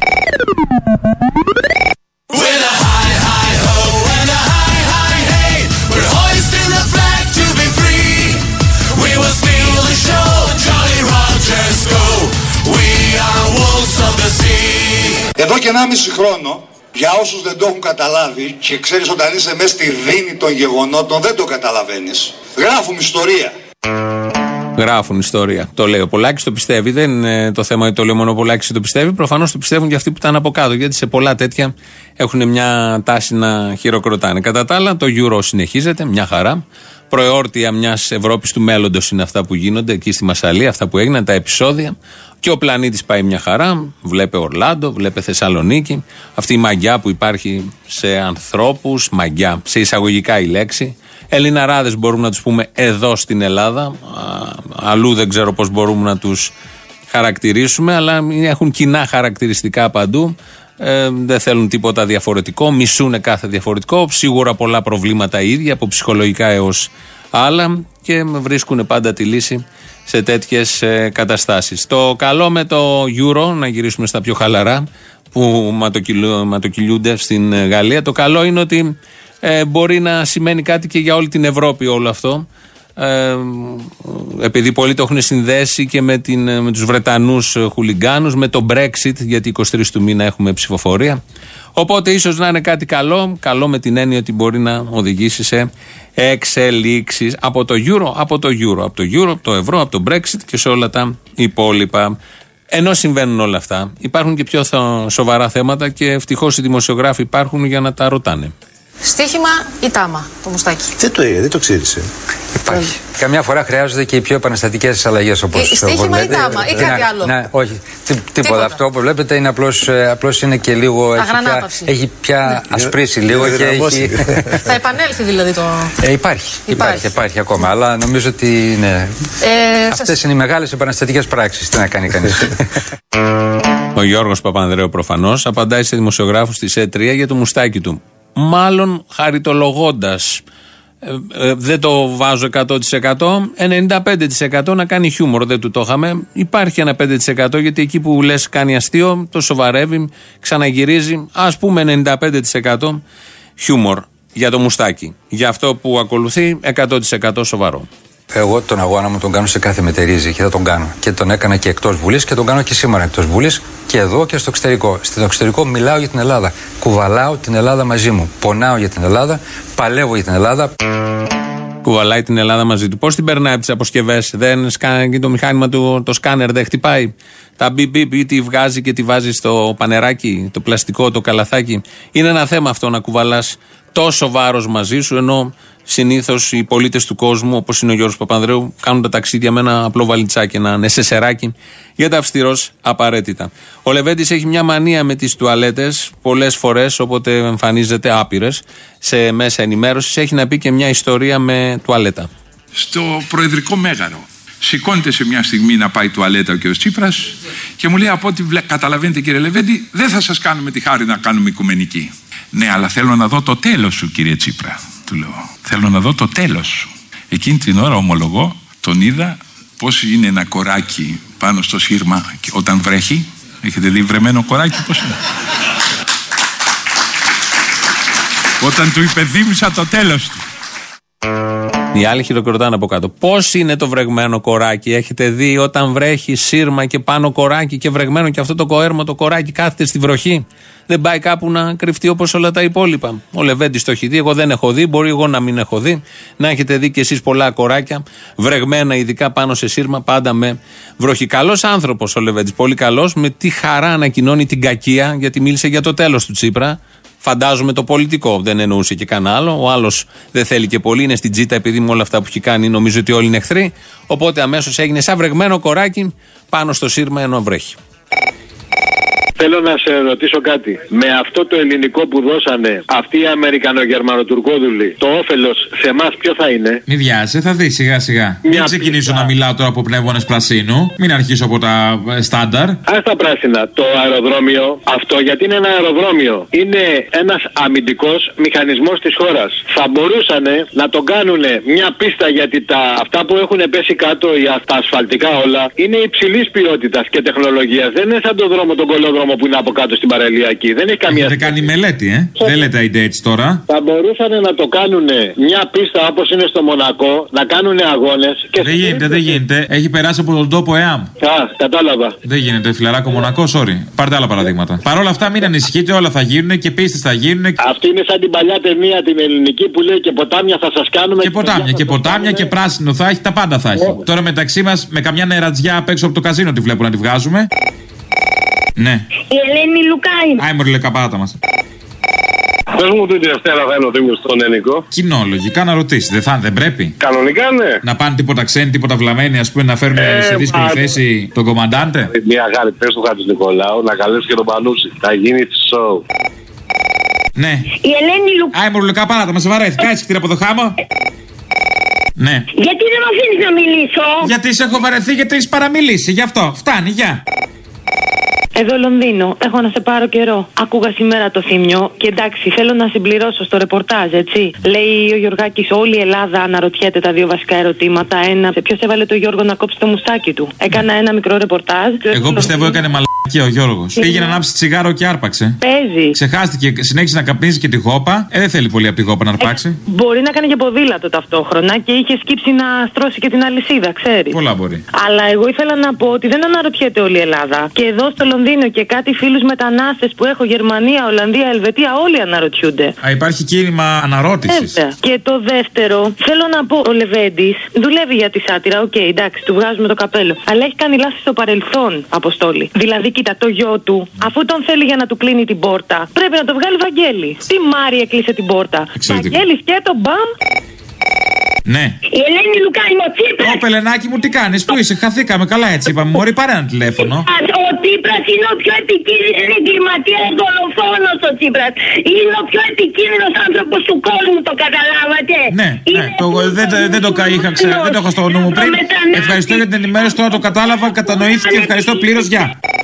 Εδώ και ενάμιση χρόνο, για όσους δεν το έχουν καταλάβει και ξέρεις όταν είσαι μέσα στη δίνη των γεγονότων δεν το καταλαβαίνεις. Γράφουμε ιστορία. Γράφουν ιστορία. Το λέει ο Πολάκης, το πιστεύει. Δεν είναι το θέμα ότι το λέει μόνο ο Πολάκης και το πιστεύει. Προφανώς το πιστεύουν και αυτοί που ήταν από κάτω. Γιατί σε πολλά τέτοια έχουν μια τάση να χειροκροτάνε. Κατά τα άλλα, το Euro συνεχίζεται, μια χαρά. Προεόρτια μιας Ευρώπης του μέλλοντος είναι αυτά που γίνονται εκεί στη Μασσαλία, αυτά που έγιναν, τα επεισόδια. Και ο πλανήτης πάει μια χαρά. Βλέπε Ορλάντο, βλέπε Θεσσαλονίκη. Αυτή η μαγιά που υπάρχει σε ανθρώπους, μαγιά, σε εισαγωγικά η λέξη. Ελληναράδες μπορούμε να τους πούμε εδώ στην Ελλάδα. Α, αλλού δεν ξέρω πώς μπορούμε να τους χαρακτηρίσουμε, αλλά έχουν κοινά χαρακτηριστικά παντού. Ε, δεν θέλουν τίποτα διαφορετικό, μισούν κάθε διαφορετικό. Σίγουρα πολλά προβλήματα ίδια, από ψυχολογικά έως άλλα, και βρίσκουν πάντα τη λύση σε τέτοιες ε, καταστάσεις. Το καλό με το Euro, να γυρίσουμε στα πιο χαλαρά που ματοκυλούνται στην Γαλλία, το καλό είναι ότι ε, μπορεί να σημαίνει κάτι και για όλη την Ευρώπη όλο αυτό. Ε, επειδή πολλοί το έχουν συνδέσει και με, την, με τους Βρετανούς χουλιγκάνους, με το Brexit, γιατί εικοστή τρίτη του μήνα έχουμε ψηφοφορία. Οπότε ίσως να είναι κάτι καλό, καλό με την έννοια ότι μπορεί να οδηγήσει σε εξελίξεις από το Euro, από το Euro, από το Euro, από το ευρώ, από το Brexit και σε όλα τα υπόλοιπα. Ενώ συμβαίνουν όλα αυτά, υπάρχουν και πιο σοβαρά θέματα και ευτυχώς οι δημοσιογράφοι υπάρχουν για να τα ρωτάνε. Στοίχημα ή τάμα, το μουστάκι? Δεν το, δεν το ξέρεις. Ε. Υπάρχει. Καμιά φορά χρειάζονται και οι πιο επαναστατικές αλλαγές. Όπως ε, στοίχημα ή τάμα ή κάτι άλλο? Να, όχι, τί, τίποτα. τίποτα. Αυτό που βλέπετε είναι απλώς, απλώς είναι και λίγο. Έχει πια, έχει πια ναι. ασπρίσει λίγο και έχει. Θα επανέλθει δηλαδή το. Ε, υπάρχει, υπάρχει, υπάρχει, υπάρχει ακόμα. Αλλά νομίζω ότι ναι. Ε, αυτές σας... είναι οι μεγάλες επαναστατικές πράξεις. Τι να κάνει κανείς. Ο Γιώργος Παπανδρέου προφανώς απαντάει σε δημοσιογράφους της ι τρία για το μουστάκι του. Μάλλον χαριτολογώντας. Ε, ε, δεν το βάζω εκατό τοις εκατό, ενενήντα πέντε τοις εκατό να κάνει χιούμορ, δεν του το είχαμε. Υπάρχει ένα πέντε τοις εκατό γιατί εκεί που λες κάνει αστείο, το σοβαρεύει, ξαναγυρίζει. Ας πούμε ενενήντα πέντε τοις εκατό χιούμορ για το μουστάκι. Για αυτό που ακολουθεί εκατό τοις εκατό σοβαρό. Εγώ τον αγώνα μου τον κάνω σε κάθε μετερίζει και θα τον κάνω. Και τον έκανα και εκτός Βουλής και τον κάνω και σήμερα εκτός Βουλής και εδώ και στο εξωτερικό. Στο εξωτερικό μιλάω για την Ελλάδα. Κουβαλάω την Ελλάδα μαζί μου. Πονάω για την Ελλάδα. Παλεύω για την Ελλάδα. Κουβαλάει την Ελλάδα μαζί του. Πώς την περνάει από τις αποσκευές? Δεν σκάνει το μηχάνημα του, το σκάνερ δεν χτυπάει? Τα μπιπ μπιπ ή τη βγάζει και τη βάζει στο πανεράκι, το πλαστικό, το καλαθάκι? Είναι ένα θέμα αυτό να κουβαλάς τόσο βάρος μαζί σου, ενώ συνήθως οι πολίτες του κόσμου, όπως είναι ο Γιώργος Παπανδρέου, κάνουν τα ταξίδια με ένα απλό βαλιτσάκι, ένα νεσεσεράκι, για τα αυστηρός απαραίτητα. Ο Λεβέντης έχει μια μανία με τις τουαλέτες, πολλές φορές, όποτε εμφανίζεται, άπειρες, σε μέσα ενημέρωσης, έχει να πει και μια ιστορία με τουαλέτα. Στο Προεδρικό Μέγαρο σηκώνεται σε μια στιγμή να πάει τουαλέτα ο κ. Τσίπρας και μου λέει: από ό,τι καταλαβαίνετε, κύριε Λεβέντη, δεν θα σας κάνουμε τη χάρη να κάνουμε οικουμενική. Ναι, αλλά θέλω να δω το τέλος σου, κύριε Τσίπρα. Του λέω: θέλω να δω το τέλος σου. Εκείνη την ώρα, ομολογώ, τον είδα πώς είναι ένα κοράκι πάνω στο σύρμα όταν βρέχει. Έχετε δει βρεμένο κοράκι πώς είναι? Όταν του υπενθύμισα το τέλος του. Οι άλλοι χειροκροτάνε από κάτω. Πώς είναι το βρεγμένο κοράκι? Έχετε δει όταν βρέχει σύρμα και πάνω κοράκι και βρεγμένο και αυτό το κοέρμο το κοράκι κάθεται στη βροχή? Δεν πάει κάπου να κρυφτεί όπως όλα τα υπόλοιπα? Ο Λεβέντης το έχει δει, εγώ δεν έχω δει, μπορεί εγώ να μην έχω δει. Να έχετε δει κι εσείς πολλά κοράκια, βρεγμένα ειδικά πάνω σε σύρμα, πάντα με βροχή. Καλός άνθρωπος ο Λεβέντης, πολύ καλός, με τι χαρά ανακοινώνει την κακία, γιατί μίλησε για το τέλος του Τσίπρα. Φαντάζομαι το πολιτικό, δεν εννοούσε και κανένα άλλο. Ο άλλος δεν θέλει και πολύ, είναι στην τζίτα, επειδή με όλα αυτά που έχει κάνει νομίζω ότι όλοι είναι εχθροί. Οπότε αμέσως έγινε σαν βρεγμένο κοράκι πάνω στο σύρμα ενώ βρέχει. Θέλω να σε ρωτήσω κάτι. Με αυτό το ελληνικό που δώσανε αυτοί οι Αμερικανογερμανοτουρκόδουλοι, το όφελος σε εμάς ποιο θα είναι? Μη βιάζεσαι, θα δεις σιγά σιγά. Μια Μην ξεκινήσω πίστα. να μιλάω τώρα από πνεύμονες πρασίνου. Μην αρχίσω από τα στάνταρ. Ας τα πράσινα. Το αεροδρόμιο αυτό, γιατί είναι ένα αεροδρόμιο, είναι ένας αμυντικός μηχανισμός της χώρας. Θα μπορούσαν να τον κάνουν μια πίστα, γιατί τα, αυτά που έχουν πέσει κάτω, τα ασφαλτικά όλα, είναι υψηλής ποιότητας και τεχνολογίας. Δεν είναι σαν το δρόμο, τον κολόδρομο δρόμο που είναι από κάτω στην παραλιακή. Δεν έχει καμία. Έχετε κάνει μελέτη, ε. Δεν λέτε είτε έτσι τώρα. Θα μπορούσαν να το κάνουν μια πίστα όπως είναι στο Μονακό, να κάνουν αγώνες. Δεν γίνεται, δεν γίνεται. Έχει περάσει από τον τόπο ΕΑΜ. Α, κατάλαβα. Δεν γίνεται, φιλαράκο Μονακό, sorry. Πάρτε άλλα παραδείγματα. Παρ' όλα αυτά, μην ανησυχείτε, όλα θα γίνουν και πίστες θα γίνουν. Αυτή είναι σαν την παλιά ταινία την ελληνική που λέει και ποτάμια θα σας κάνουμε. Και ποτάμια, και ποτάμια και πράσινο θα έχει, τα πάντα θα έχει. Oh. Τώρα μεταξύ μας, με καμιά νερατζιά απ' έξω από το καζίνο τη βλέπω να τη βγάζουμε. Ναι. Η Ελένη Λουκάη. Άι, μωρή, λεκαπάτα μας. Πες μου την Δευτέρα θα είναι ο Δήμος στον Ενικό. Κοινό, λογικά να ρωτήσει. Δεν, θα, δεν πρέπει. Κανονικά ναι. Να πάνε τίποτα ξένοι, τίποτα βλαμμένοι, ας πούμε, να φέρουν ε, σε δύσκολη μα... θέση τον κομμαντάντε. Μια χάρη, πες του Χατζη Νικολάου να καλέσει και τον Πανούση. Θα γίνει σοου. Ναι. Η Ελένη Λουκάη. Άι, μωρή, λεκαπάτα μας, βαρέθη. Κάτσε χτύρα από το χάμο. Ναι. Γιατί δεν με αφήνεις να μιλήσω? Γιατί σε έχω βαρεθεί, γιατί έχεις παραμιλήσει. Γι' αυτό. Φτάνει, γεια. Εδώ Λονδίνο, έχω να σε πάρω καιρό. Άκουγα σήμερα το Θύμιο και εντάξει, θέλω να συμπληρώσω στο ρεπορτάζ, έτσι. Λέει ο Γιωργάκης, όλη η Ελλάδα αναρωτιέται τα δύο βασικά ερωτήματα. Ένα, ποιος έβαλε το Γιώργο να κόψει το μουστάκι του. Έκανα ένα μικρό ρεπορτάζ. Εγώ πιστεύω έκανε μαλακία ο Γιώργος. Πήγε να ανάψει τσιγάρο και άρπαξε. Παίζει. Ξεχάστηκε, συνέχισε να καπνίζει και τη χόπα. Ε, δεν θέλει πολύ από τη χόπα να αρπάξει. Ε, μπορεί να κάνει και ποδήλατο ταυτόχρονα και είχε σκύψει να στρώσει και την αλυσίδα, ξέρει. Πολλά μπορεί. Αλλά εγώ ήθελα να πω ότι δεν αναρωτιέται όλη η Ελλάδα. Και εδώ στο Λονδίνο και κάτι φίλους μετανάστες που έχω, Γερμανία, Ολλανδία, Ελβετία, όλοι αναρωτιούνται. Α, υπάρχει κίνημα αναρώτησης. Βέβαια. Και το δεύτερο, θέλω να πω, ο Λεβέντης δουλεύει για τη σάτυρα, οκ, okay, εντάξει, του βγάζουμε το καπέλο. Αλλά έχει κάνει λάθη στο παρελθόν, Αποστόλη. Δηλαδή, κοίτα, το γιο του, αφού τον θέλει για να του κλείνει την πόρτα, πρέπει να το βγάλει Βαγγέλη. Τι Μάρη έκλεισε την πόρτα. Βαγγέλη, σκέτο, μπαμ. Ναι. Η Ελένη Λουκάη, ο Τσίπρας. Ω, πελενάκι μου, τι κάνεις, πού είσαι, χαθήκαμε, καλά έτσι είπαμε. Μωρή, πάρε ένα τηλέφωνο. Ο Τσίπρας είναι ο πιο επικίνδυνος εγκληματίας, δολοφόνος ο Τσίπρας. Είναι ο πιο επικίνδυνος άνθρωπος του κόσμου, το καταλάβατε? Ναι, ναι, το, δεν, δεν, το είχα, ξε, δεν το είχα στο νου μου πριν. Ευχαριστώ για την ενημέρωση, τώρα το κατάλαβα, κατανοήθηκε, ευχαριστώ πλήρως, γεια.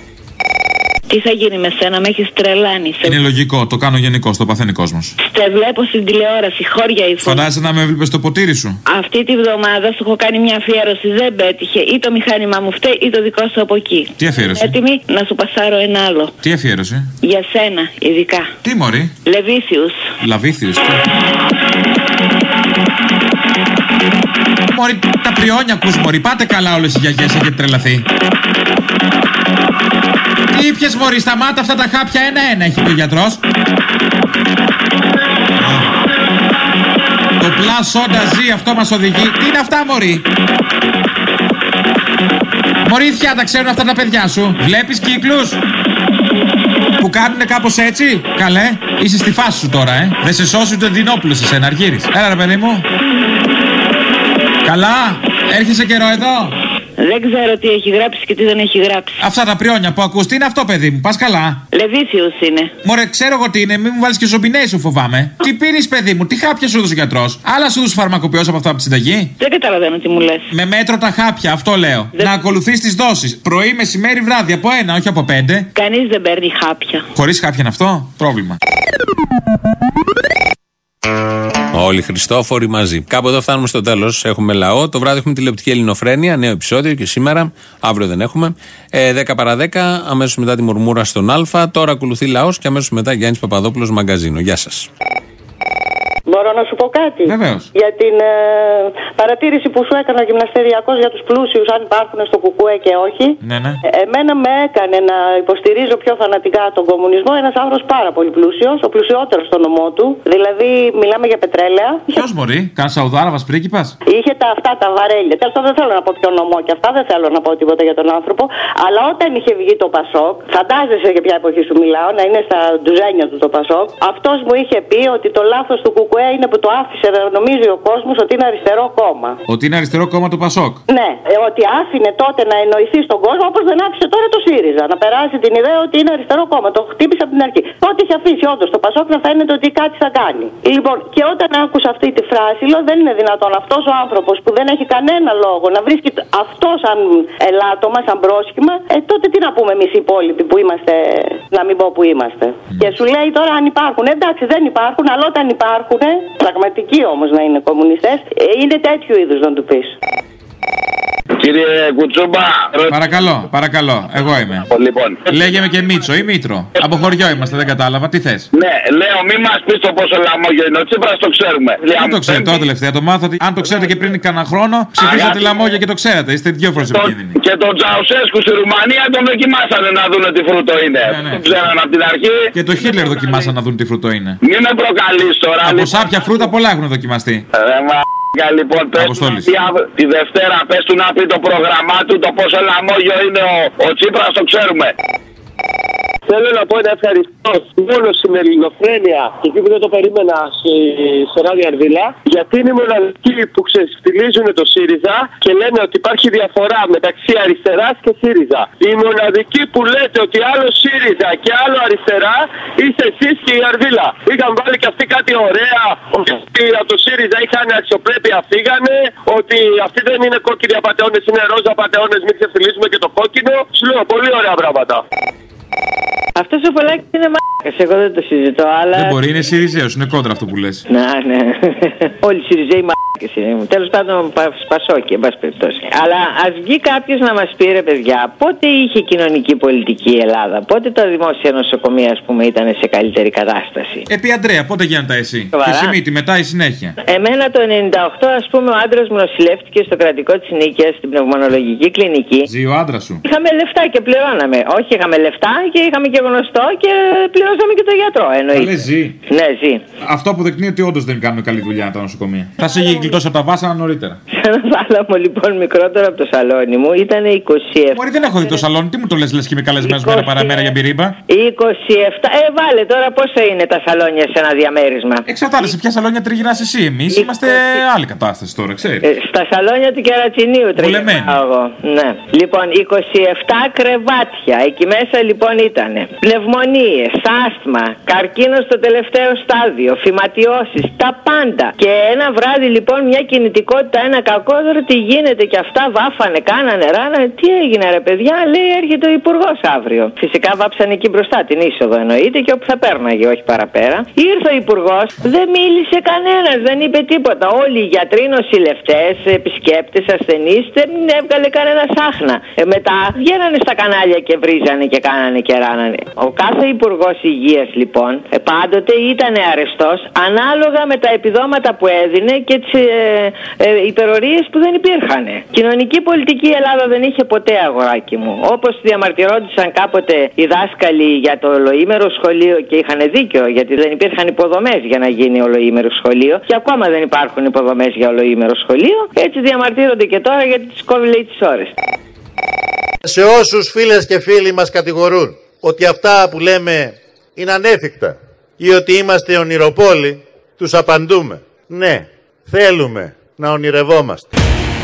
Τι θα γίνει με σένα, με έχεις τρελάνει. Είναι λογικό, το κάνω γενικώ, το παθαίνει κόσμος. Σε βλέπω στην τηλεόραση, χώρια ήρθα. Φαντάζεσαι να με έβλεπες στο ποτήρι σου. Αυτή τη βδομάδα σου έχω κάνει μια αφιέρωση, δεν πέτυχε. Ή το μηχάνημά μου φταίει ή το δικό σου από εκεί. Τι αφιέρωση? Έτοιμη να σου πασάρω ένα άλλο. Τι αφιέρωση? Για σένα, ειδικά. Τι μωρή? Λεβίθιους. Λαβίθιους. Μωρή, τα πριόνια ακούς μωρή, πάτε καλά όλες οι γιαγιές, έχετε τρελαθεί. Τι ήπιες μωρή, σταμάτα αυτά τα χάπια, ένα-ένα έχει πει ο γιατρός. Το πλάς σόντα ζει, αυτό μας οδηγεί. Τι είναι αυτά μωρή? Μωρήθια, τα ξέρουν αυτά τα παιδιά σου. Βλέπεις κύκλους που κάνουνε κάπως έτσι? Καλέ, είσαι στη φάση σου τώρα, ε. Δεν σε σώσει ούτε Δινόπουλος εσένα, Αργύρης. Έλα ρε παιδί μου. Καλά, έρχεσαι καιρό εδώ? Δεν ξέρω τι έχει γράψει και τι δεν έχει γράψει. Αυτά τα πριόνια που ακούς, τι είναι αυτό παιδί μου, πας καλά? Λεβίθιος είναι. Μωρέ, ξέρω εγώ τι είναι, μην μου βάλεις και ζομπινέι σου, φοβάμαι. Τι πίνεις παιδί μου, τι χάπια σου έδωσε ο γιατρός? Άλλα σου έδωσε φαρμακοποιός από αυτά από τη συνταγή? Δεν καταλαβαίνω τι μου λες. Με μέτρο τα χάπια, αυτό λέω. Δεν... Να ακολουθείς τις δόσεις. Πρωί, μεσημέρι, βράδυ, από ένα, όχι από πέντε. Κανείς δεν παίρνει χάπια. Χωρίς χάπια είναι αυτό, πρόβλημα. Όλοι Χριστόφοροι μαζί. Κάπου εδώ φτάνουμε στο τέλος. Έχουμε λαό. Το βράδυ έχουμε τηλεοπτική Ελληνοφρένεια. Νέο επεισόδιο και σήμερα. Αύριο δεν έχουμε. Ε, δέκα παρά δέκα. Αμέσως μετά τη μουρμούρα στον Α. Τώρα ακολουθεί λαός και αμέσως μετά Γιάννης Παπαδόπουλος Μαγκαζίνο. Γεια σας. Μπορώ να σου πω κάτι? Βεβαίως. Για την ε, παρατήρηση που σου έκανα γυμναστεριακός για τους πλούσιους, αν υπάρχουν στο κουκουέ και όχι. Ναι, ναι. Ε, εμένα με έκανε να υποστηρίζω πιο φανατικά τον κομμουνισμό ένας άνθρωπος πάρα πολύ πλούσιος, ο πλουσιότερος στο νομό του. Δηλαδή, μιλάμε για πετρέλαια. Ποιος μπορεί, καν Σαουδάραβας πρίγκιπας? Είχε τα αυτά τα βαρέλια. Τέλος πάντων, δεν θέλω να πω ποιο νομό και αυτά, δεν θέλω να πω τίποτα για τον άνθρωπο. Αλλά όταν είχε βγει το Πασόκ, φαντάζεσαι για ποια εποχή σου μιλάω, να είναι στα ντουζένια του το Πασόκ, αυτός μου είχε πει ότι το λάθος του κουκουέ είναι που το άφησε να νομίζει ο κόσμος ότι είναι αριστερό κόμμα. Ότι είναι αριστερό κόμμα το Πασόκ. Ναι, ότι άφηνε τότε να εννοηθεί στον κόσμο όπως δεν άφησε τώρα το ΣΥΡΙΖΑ. Να περάσει την ιδέα ότι είναι αριστερό κόμμα. Το χτύπησε από την αρχή. Τότε είχε αφήσει όντως το Πασόκ να φαίνεται ότι κάτι θα κάνει. Λοιπόν, και όταν άκουσα αυτή τη φράση, λέω δεν είναι δυνατόν αυτός ο άνθρωπος που δεν έχει κανένα λόγο να βρίσκει αυτό σαν ελάττωμα, σαν πρόσχημα, ε, τότε τι να πούμε εμείς οι υπόλοιποι που είμαστε, να μην πω που είμαστε. Mm. Και σου λέει τώρα αν υπάρχουν. Εντάξει, δεν υπάρχουν, αλλά όταν υπάρχουν, πραγματικοί όμως να είναι κομμουνιστές, είναι τέτοιου είδους να του πεις. Κύριε Κουτσούμπα. Παρακαλώ, παρακαλώ. Εγώ είμαι. Λοιπόν. Λέγε και Μίτσο ή Μήτρο. Από χωριό είμαστε, δεν κατάλαβα. Τι θες? Ναι, λέω, μη μας πεις το πόσο λαμόγιο είναι. Ο Τσίπρας το ξέρουμε. Δεν το ξέρω τώρα τελευταία. Το μάθω ότι αν το ξέρετε και πριν κανένα χρόνο, ψηφίσατε λαμόγια και το ξέρατε. Είστε δυο φορές επικίνδυνοι. Και τον Τσαουσέσκου στη Ρουμανία τον δοκιμάσανε να δουν τι φρούτο είναι. Ναι, ναι. Το ξέρανε από την αρχή. Και το Χίτλερ δοκιμάσαν να δουν τι φρούτο είναι. Μην με προκαλείς τώρα. Από λοιπόν. Σάπια φρούτα πολλά έχουν δοκιμαστεί. Ρε, μα... Λοιπόν, πες τη, τη Δευτέρα πες του να πει το πρόγραμμά του, το πόσο λαμόγιο είναι ο, ο Τσίπρας, το ξέρουμε. Θέλω να πω ένα ευχαριστώ μόνο στην ελληνοφρένεια και εκεί που δεν το περίμενα στο Ράδιο Αρβίλα, γιατί είναι οι μοναδικοί που ξεστιλίζουν το ΣΥΡΙΖΑ και λένε ότι υπάρχει διαφορά μεταξύ αριστεράς και ΣΥΡΙΖΑ. Οι μοναδικοί που λέτε ότι άλλο ΣΥΡΙΖΑ και άλλο αριστερά είστε εσείς και η Αρβίλα. Είχαν βάλει και αυτοί κάτι ωραία, ότι από το ΣΥΡΙΖΑ είχαν αξιοπρέπεια, φύγανε, ότι αυτοί δεν είναι κόκκινοι απατεώνες, είναι ρόζα απατεώνες, μην ξεφυλίσουμε και το κόκκινο. Σου λέω πολύ ωραία πράγματα. Αυτός ο Πολάκης είναι μ***κας, εγώ δεν το συζητώ, αλλά... Δεν μπορεί, είναι Σιριζέος, είναι κόντρα αυτό που λες. Να, ναι. Όλοι οι Σιριζέοι μ***κες είναι. Τέλος πάντων, Πασόκι, εν πάση περιπτώσει. Αλλά ας βγει κάποιος να μας πει, ρε παιδιά, πότε είχε κοινωνική πολιτική η Ελλάδα, πότε τα δημόσια νοσοκομεία, ας πούμε, ήταν σε καλύτερη κατάσταση. Επί Αντρέα, πότε γίνανε τα εσύ? Σοβαρά? Και Σιμίτη, μετά η συνέχεια. Εμένα το ενενήντα οκτώ, ας πούμε, ο άντρας μου νοσηλεύτηκε στο κρατικό της Νίκαιας, στην πνευμονολογική κλινική. Ζει ο άντρας σου? Είχαμε λεφτά και πληρώναμε. Όχι, είχαμε λεφτά και είχαμε και γνωστό και πληρώσαμε και το γιατρό. Εννοείται. Καλέ, ζει. Ναι, ζει. Αυτό αποδεικνύει ότι όντως δεν κάνουν καλή δουλειά τα νοσοκομεία. Θα σε είχε γλιτώσει από τα βάσανα νωρίτερα. Σε ένα θάλαμο λοιπόν μικρότερο από το σαλόνι μου ήταν είκοσι επτά. Μωρή, δεν έχω δει το σαλόνι, τι μου το λες, λες και είμαι καλεσμένος μέρα παραμέρα για μπυρίμπα. είκοσι επτά. Ε, βάλε τώρα πόσα είναι τα σαλόνια σε ένα διαμέρισμα. Εξαρτάται σε ποια σαλόνια τριγυρνάς εσύ. Εμείς είμαστε άλλη κατάσταση τώρα, ξέρεις. Ε, στα σαλόνια του Κερατσινίου τριγυρνάω εγώ. Ναι. Λοιπόν, είκοσι επτά κρεβάτια. Εκεί μέσα λοιπόν ήταν πνευμονίες, άσθμα, καρκίνο στο τελευταίο στάδιο, φυματιώσεις, τα πάντα. Και ένα βράδυ λοιπόν μια κινητικότητα, ένα κακόδωρο, τι γίνεται και αυτά, βάφανε, κάνανε, ράνανε. Τι έγινε ρε παιδιά, λέει έρχεται ο υπουργός αύριο. Φυσικά βάψανε εκεί μπροστά την είσοδο εννοείται και όπου θα πέρναγε, όχι παραπέρα. Ήρθε ο υπουργός, δεν μίλησε κανένας, δεν είπε τίποτα. Όλοι οι γιατροί, νοσηλευτές, επισκέπτες, ασθενείς, δεν έβγαλε κανένα σάχνα. Ε, μετά βγαίνανε στα κανάλια και βρίζανε και κάνανε και ράνανε. Ο κάθε υπουργός υγείας λοιπόν ε, πάντοτε ήταν αρεστός ανάλογα με τα επιδόματα που έδινε και τις ε, ε, υπερορίες που δεν υπήρχαν. Κοινωνική πολιτική η Ελλάδα δεν είχε ποτέ, αγοράκι μου. Όπως διαμαρτυρόντουσαν κάποτε οι δάσκαλοι για το ολοήμερο σχολείο και είχαν δίκιο γιατί δεν υπήρχαν υποδομές για να γίνει ολοήμερο σχολείο και ακόμα δεν υπάρχουν υποδομές για ολοήμερο σχολείο. Έτσι διαμαρτύρονται και τώρα γιατί τις κόβει λέει τις ώρες. Σε όσους φίλες και φίλοι μας κατηγορούν ότι αυτά που λέμε είναι ανέφικτα ή ότι είμαστε ονειροπόλοι, τους απαντούμε. Ναι, θέλουμε να ονειρευόμαστε.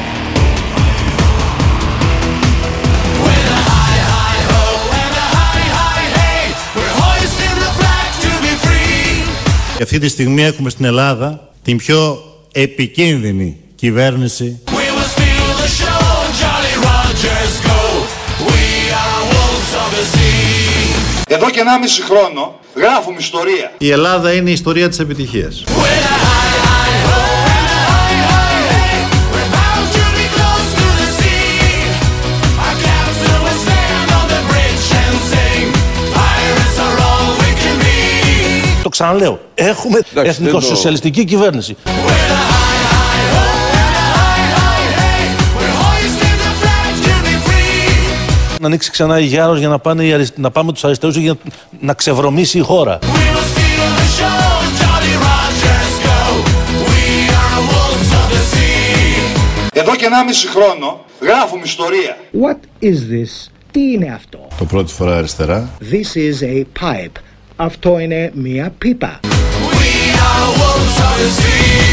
Και αυτή τη στιγμή έχουμε στην Ελλάδα την πιο επικίνδυνη κυβέρνηση. Εδώ και ενάμιση χρόνο γράφουμε ιστορία. Η Ελλάδα είναι η ιστορία της επιτυχίας. Το ξαναλέω, έχουμε εθνικοσοσιαλιστική κυβέρνηση. Να ανοίξει ξανά η Γιάρος για να, πάνε οι αρισ... να πάμε τους αριστερούς για να ξεβρωμίσει η χώρα. Εδώ και ενάμιση χρόνο γράφουμε ιστορία. What is this? Τι είναι αυτό? Το πρώτη φορά αριστερά. This is a pipe. Αυτό είναι μία πίπα. We are wolves of the sea.